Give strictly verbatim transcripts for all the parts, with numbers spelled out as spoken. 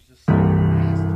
sounds just so nasty.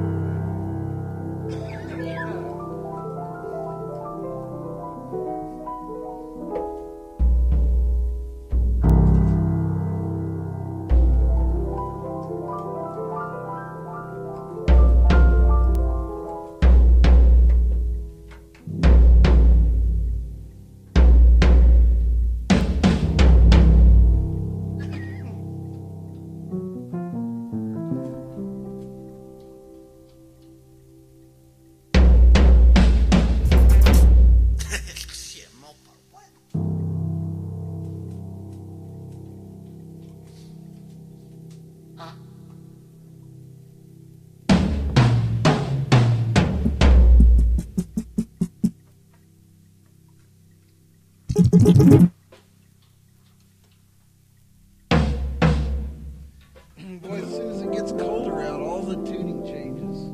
Boy, as soon as it gets colder out, all the tuning changes.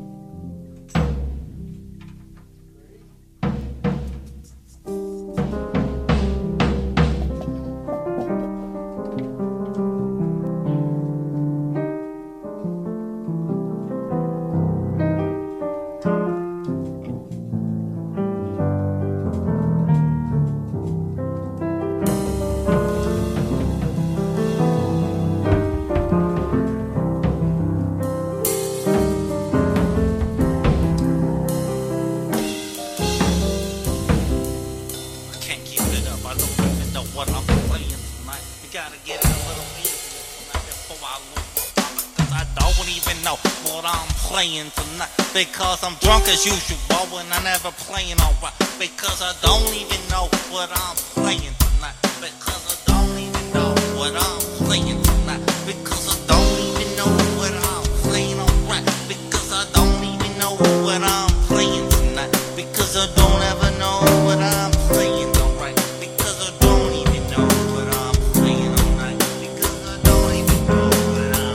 Because I'm drunk as usual and I never playing alright. Because I don't even know what I'm playing tonight. Because I don't even know what I'm playing tonight. Because I don't even know what I'm playing alright. Because I don't even know what I'm playing tonight. Because I don't ever know what I'm playing alright. Because I don't even know what I'm playing alright. Because I don't even know what I'm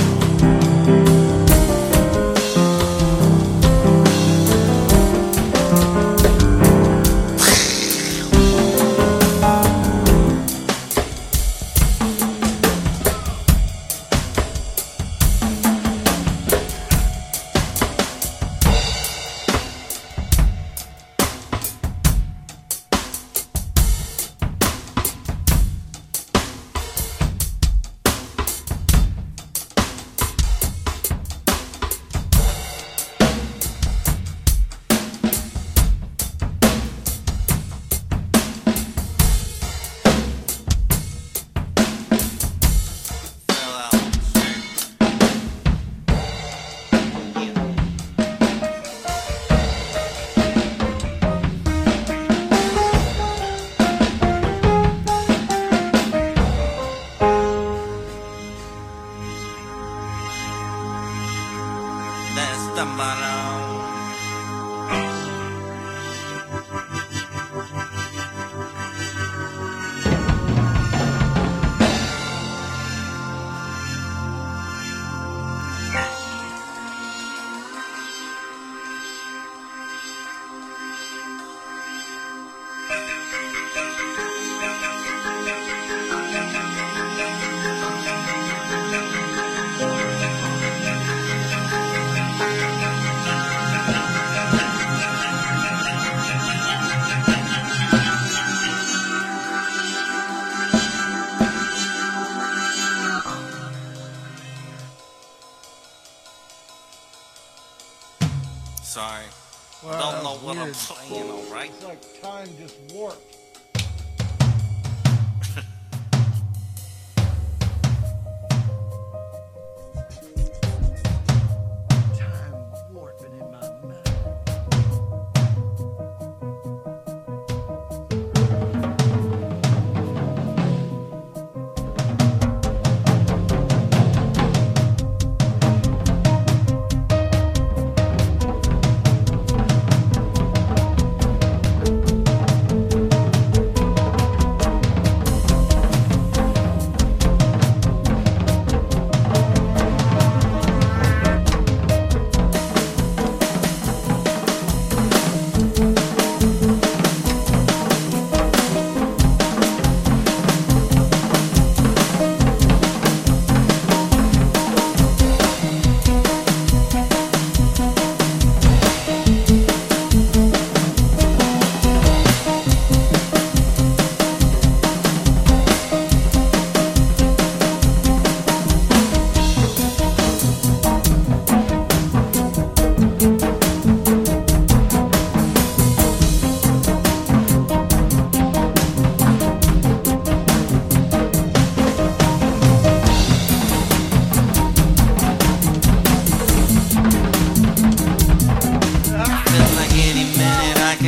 sorry. Wow, Don't know what weird. I'm playing, alright? It's like time just warped. Time warping in my mind.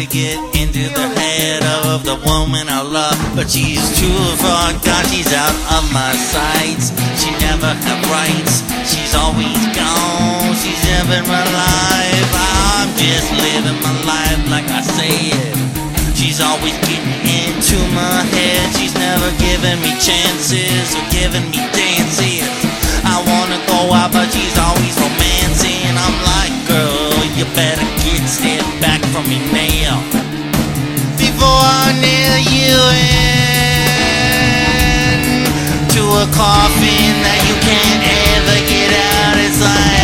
to get into the head of the woman I love, but she's too far gone, she's out of my sights. She never had rights, she's always gone, she's living my life. I'm just living my life like I say it. She's always getting into my head, she's never giving me chances or giving me dances. I wanna go out, but she's always romancing. I'm like, girl, you better get step back from me now before I nail you in to a coffin that you can't ever get out. It's like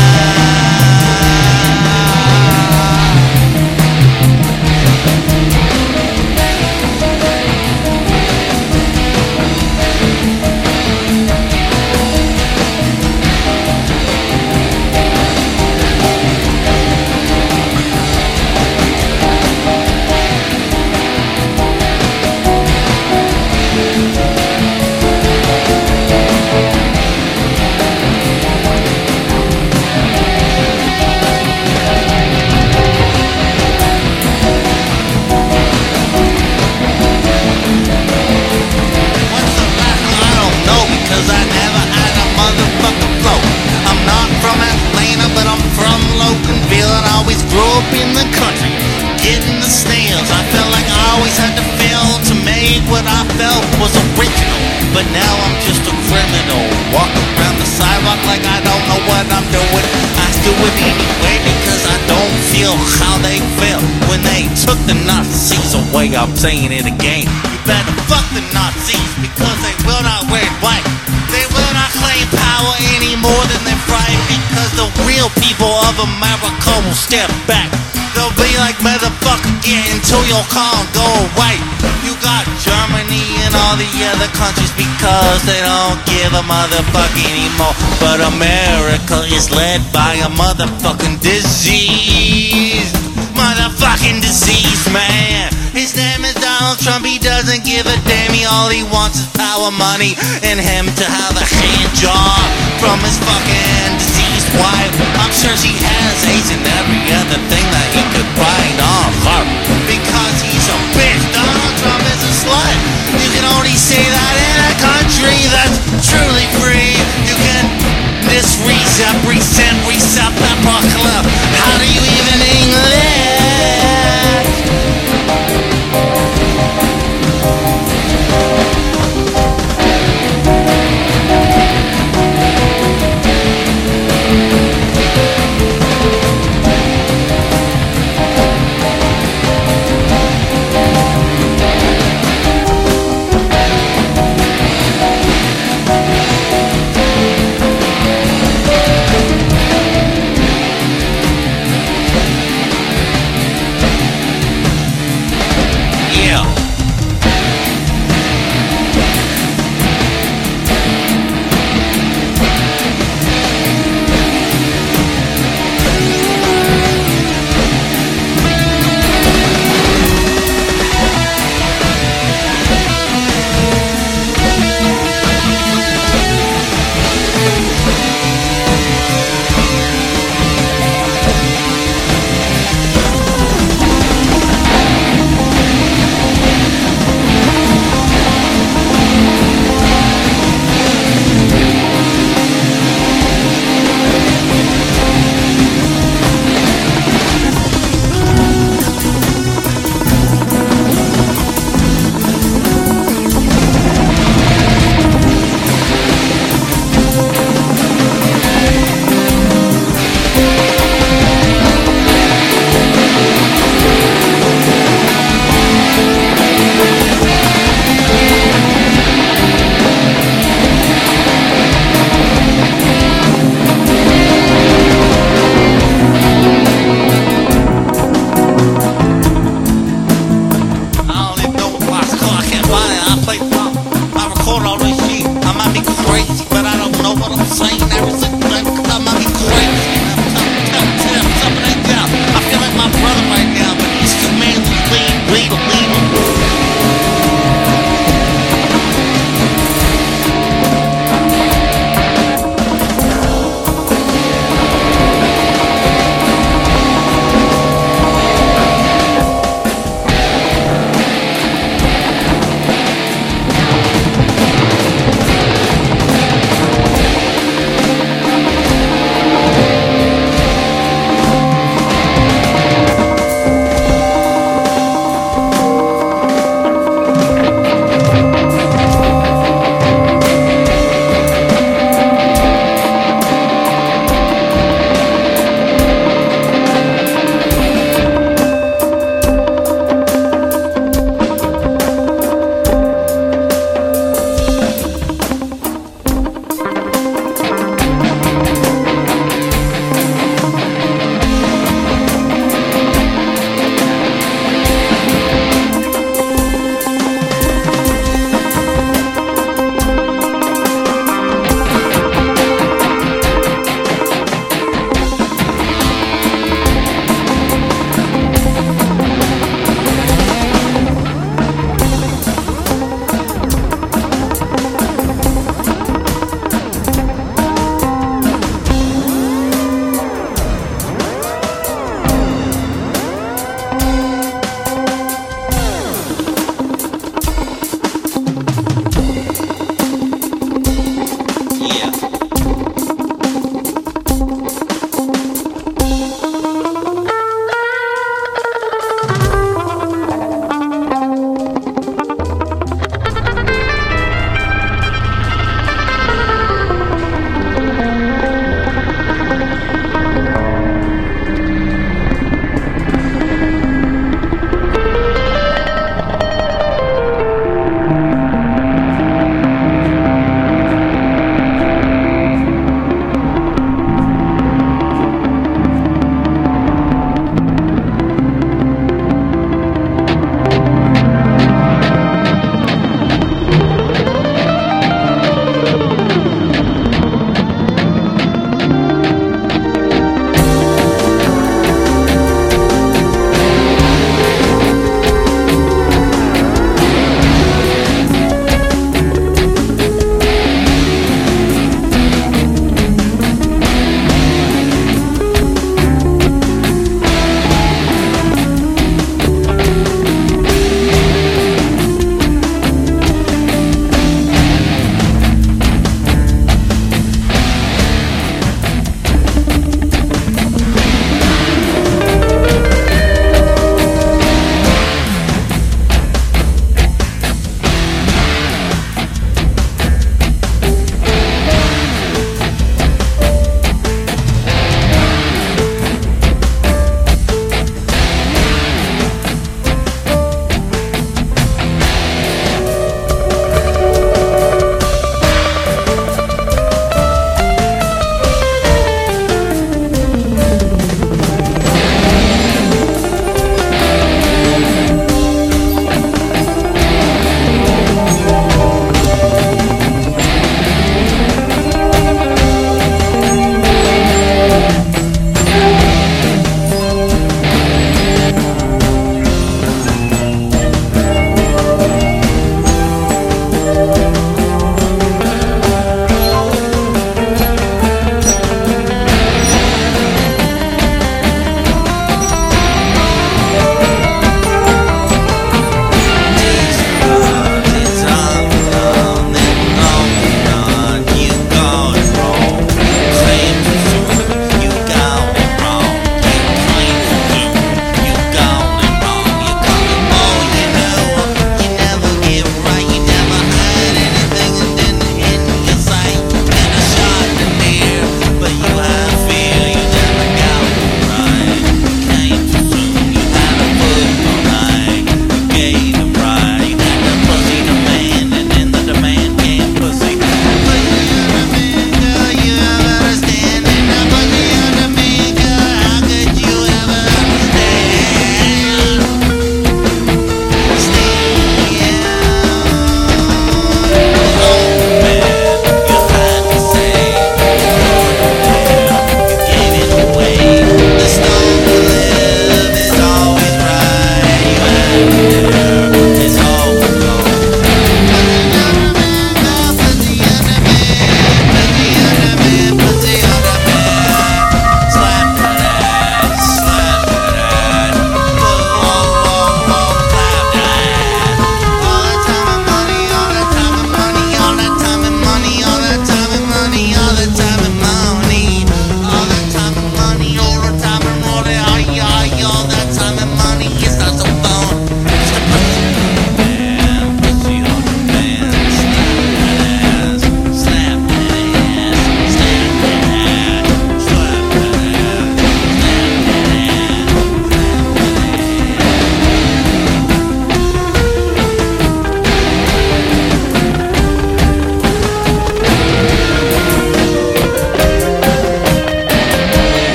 in the country, getting the snails. I felt like I always had to fail to make what I felt was original. But now I'm just a criminal, walking around the sidewalk like I don't know what I'm doing. I do it anyway because I don't feel how they felt when they took the Nazis away. I'm saying it again. You better fuck the Nazis because they will not wear white. They will not claim power any more than they're frightened, because the real people of America will step back. They'll be like, motherfucker, get into your car and go away. You got Germany and all the other countries because they don't give a motherfucker anymore. But America is led by a motherfucking disease. Motherfucking disease, man. His name is Donald Trump, he doesn't give a damn. He all he wants is power, money, and him to have a hand job from his fucking diseased wife. I'm sure she has AIDS and every other thing that he could find on her, because he's a bitch. Donald Trump is a slut. You can only say that in a country that's truly free. You can this reset, reset, reset, pepper club. How do you even English?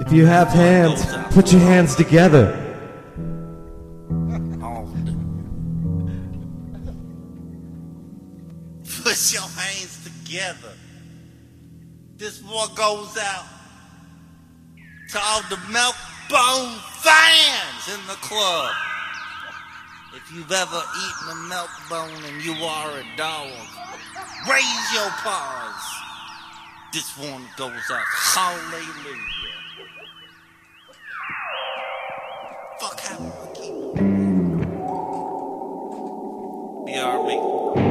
If you have hands, put your hands together. Put your hands together. This one goes out to all the milk bone fans in the club. If you've ever eaten a milk bone and you are a dog, raise your paws. This one goes out. Hallelujah. Fuck happened to the keyboard? B R B.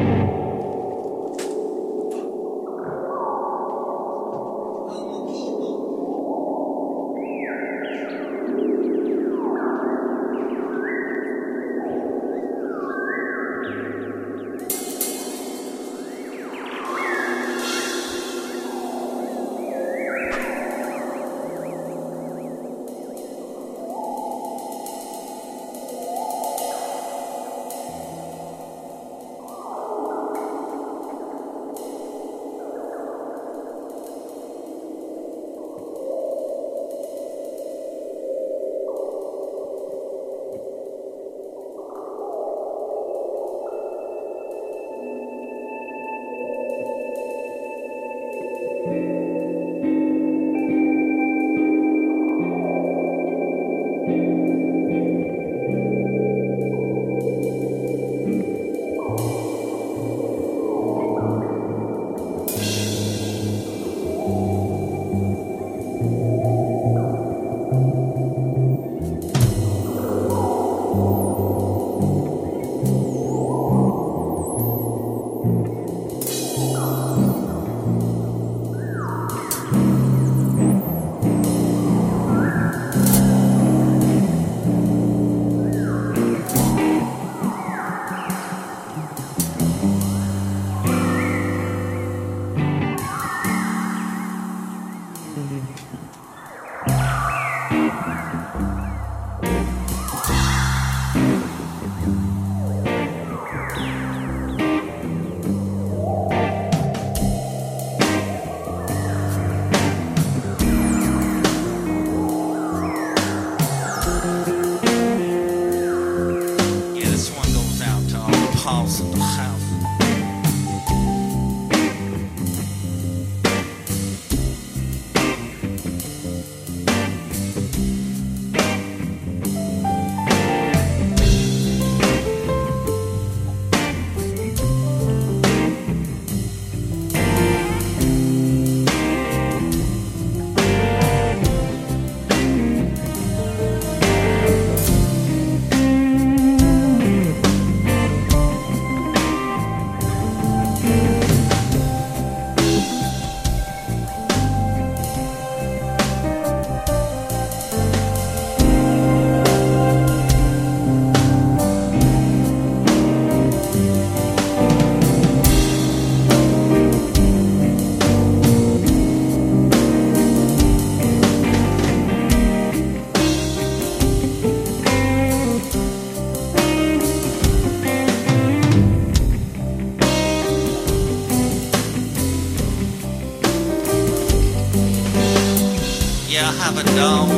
Yeah, I have a dog.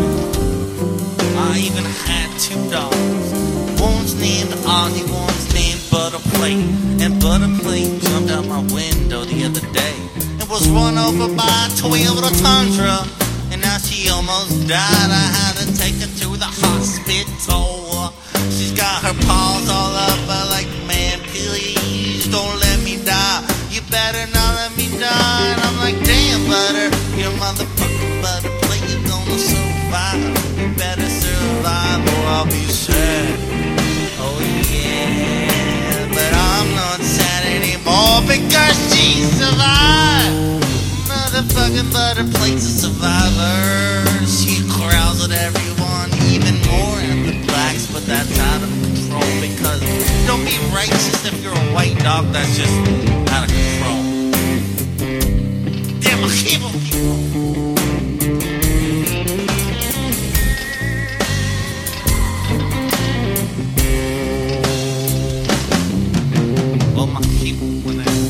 I even had two dogs. One's named Ozzy, one's named Butterplate. And Butterplate jumped out my window the other day and was run over by a Toyota Tundra. And now she almost died. I had to take her to the hospital. She's got her paws all up. I like, man, please don't let me die. You better not let me die. And I'm like, damn, Butter, your motherfucking Butterplate is gonna survive. You better survive or I'll be sad. Oh yeah, but I'm not sad anymore because she survived. Motherfucking Butterplate's a survivor. She growls at everyone, even more at the blacks, but that's out of control because don't be racist if you're a white dog. That's just out of control. Damn, I keep on people. Well, my people went out.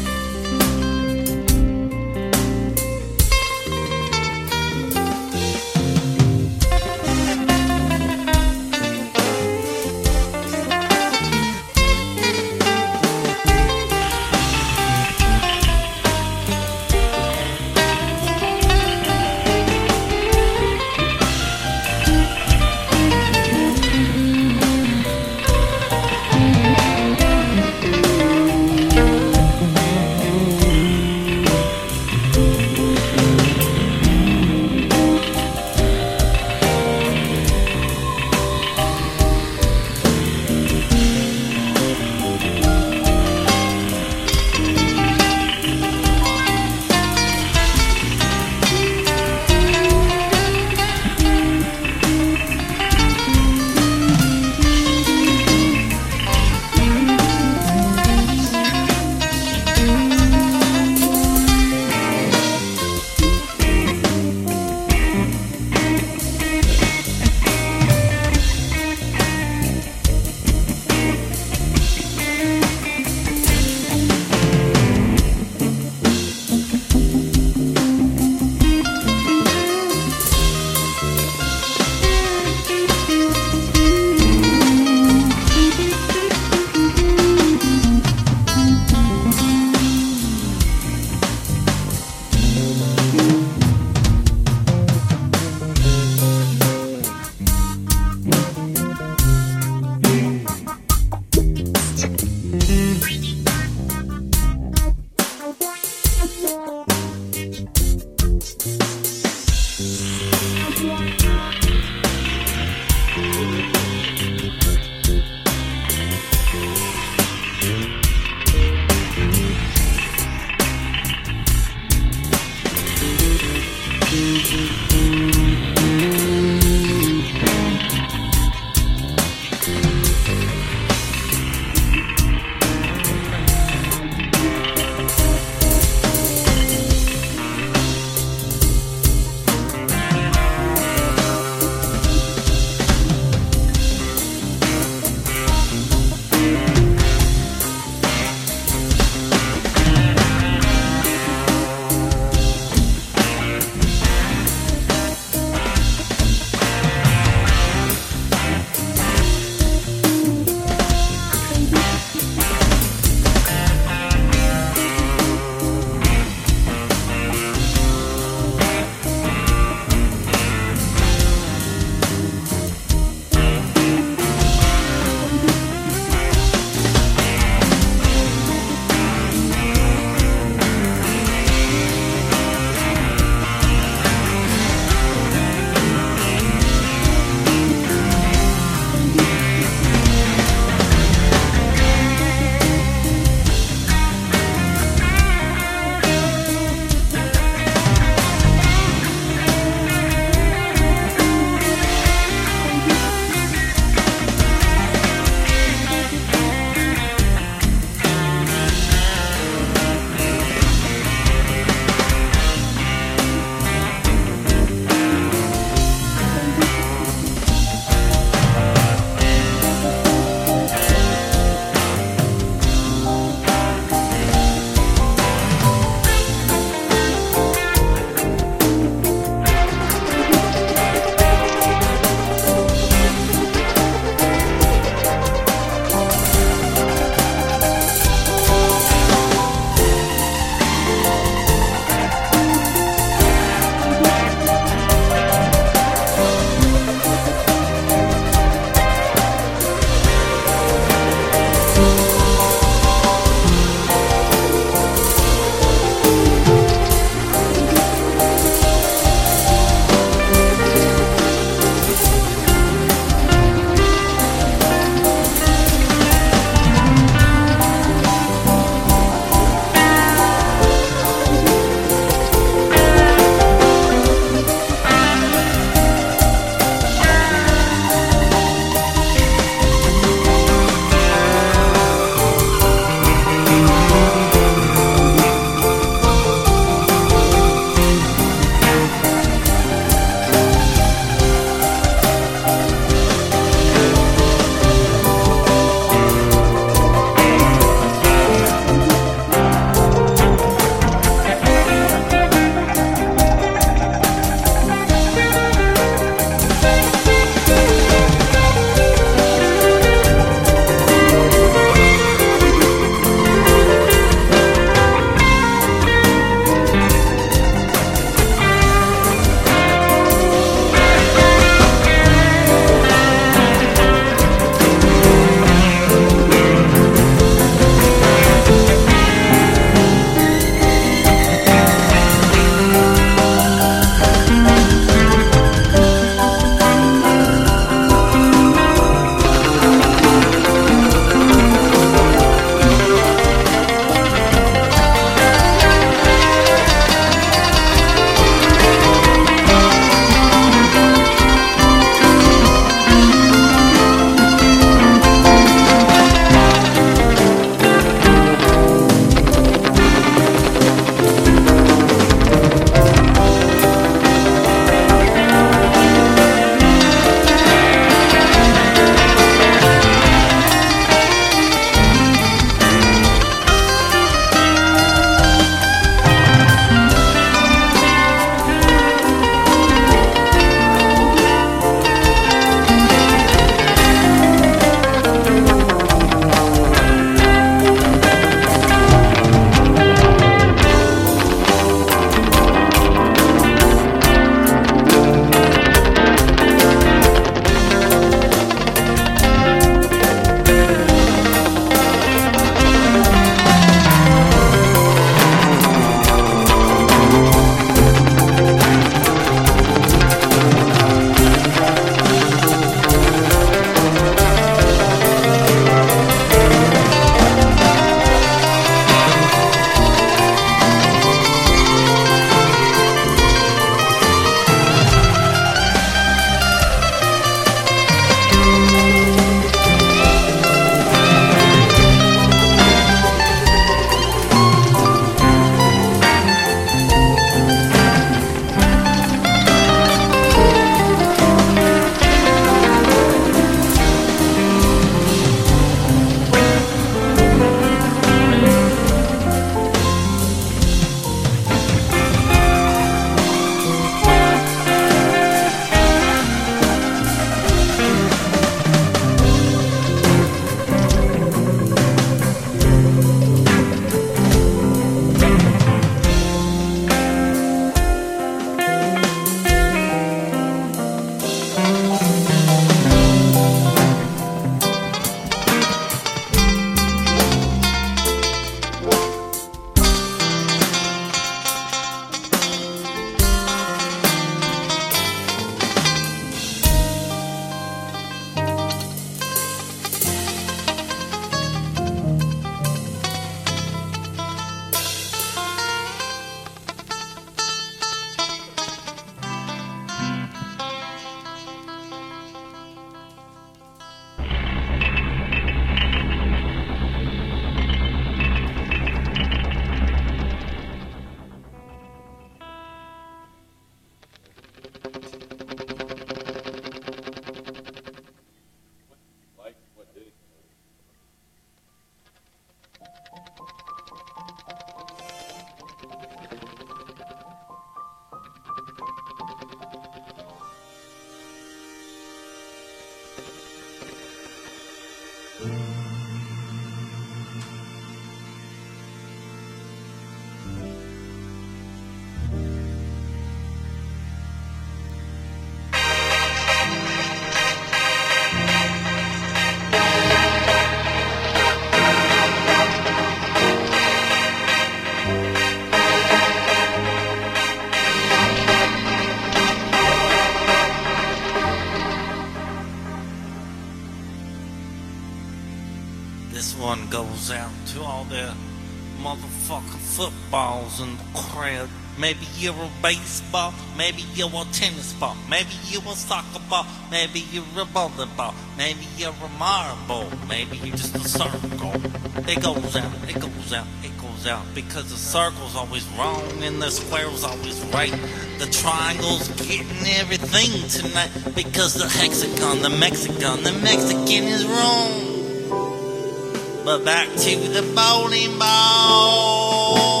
one goes out to all their motherfucking footballs in the crowd. Maybe you're a baseball, maybe you're a tennis ball, maybe you're a soccer ball, maybe you're a volleyball, maybe you're a marble, maybe you're just a circle. It goes out, it goes out, it goes out, because the circle's always wrong and the square's always right. The triangle's getting everything tonight, because the hexagon, the Mexican, the Mexican is wrong. But back to the bowling ball.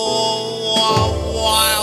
Wow.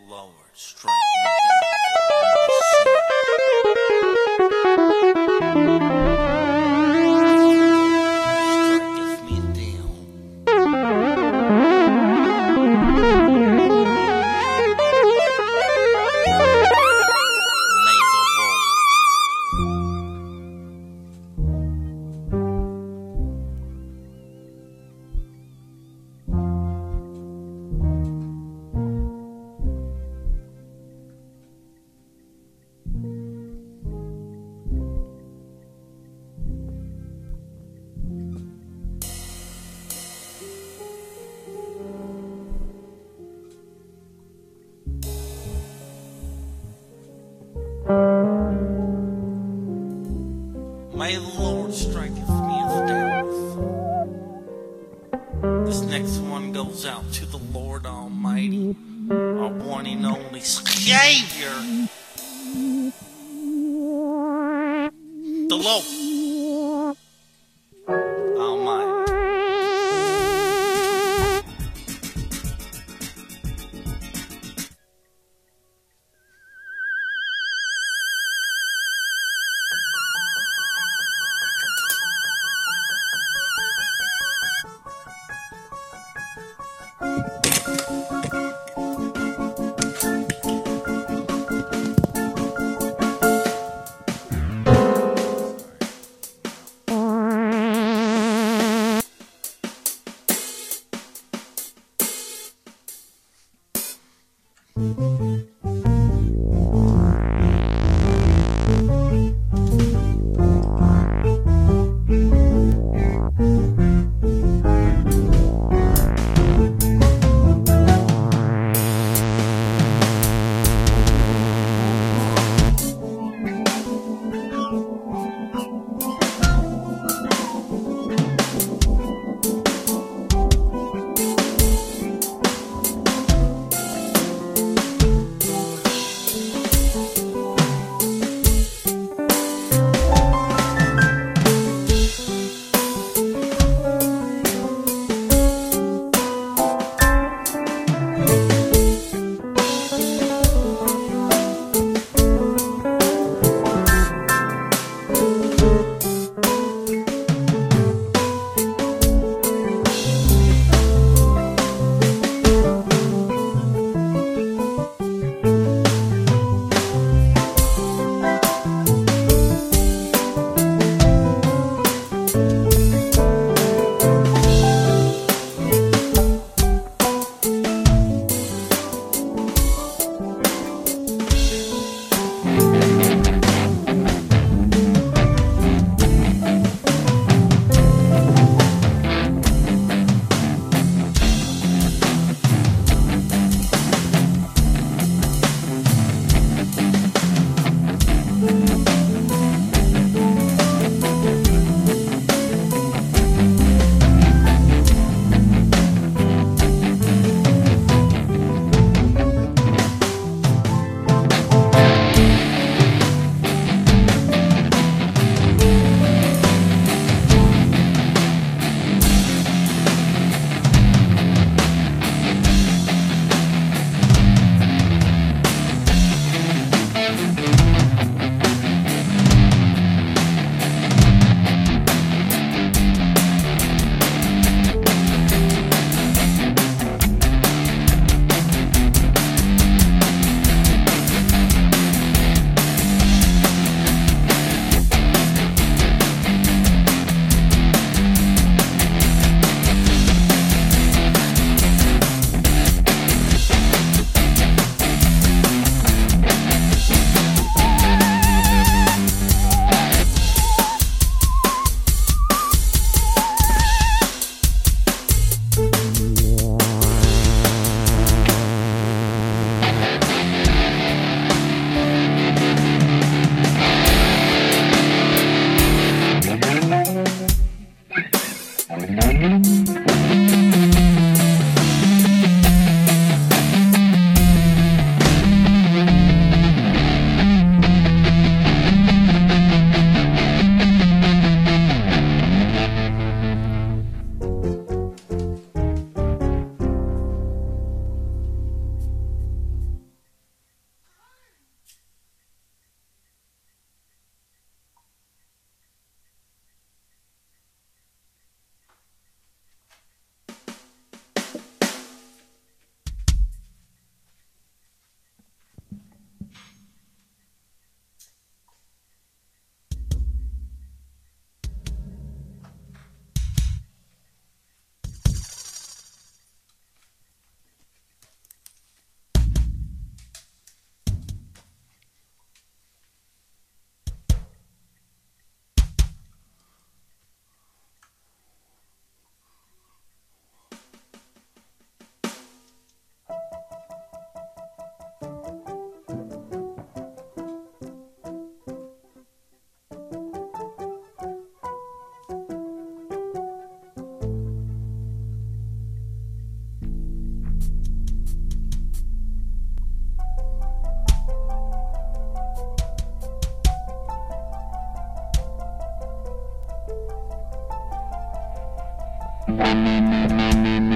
Lord, strike me down striketh me down. May the Lord May the Lord striketh me as death. This next one goes out to the Lord Almighty, our one and only Savior, the Lord Almighty. Thank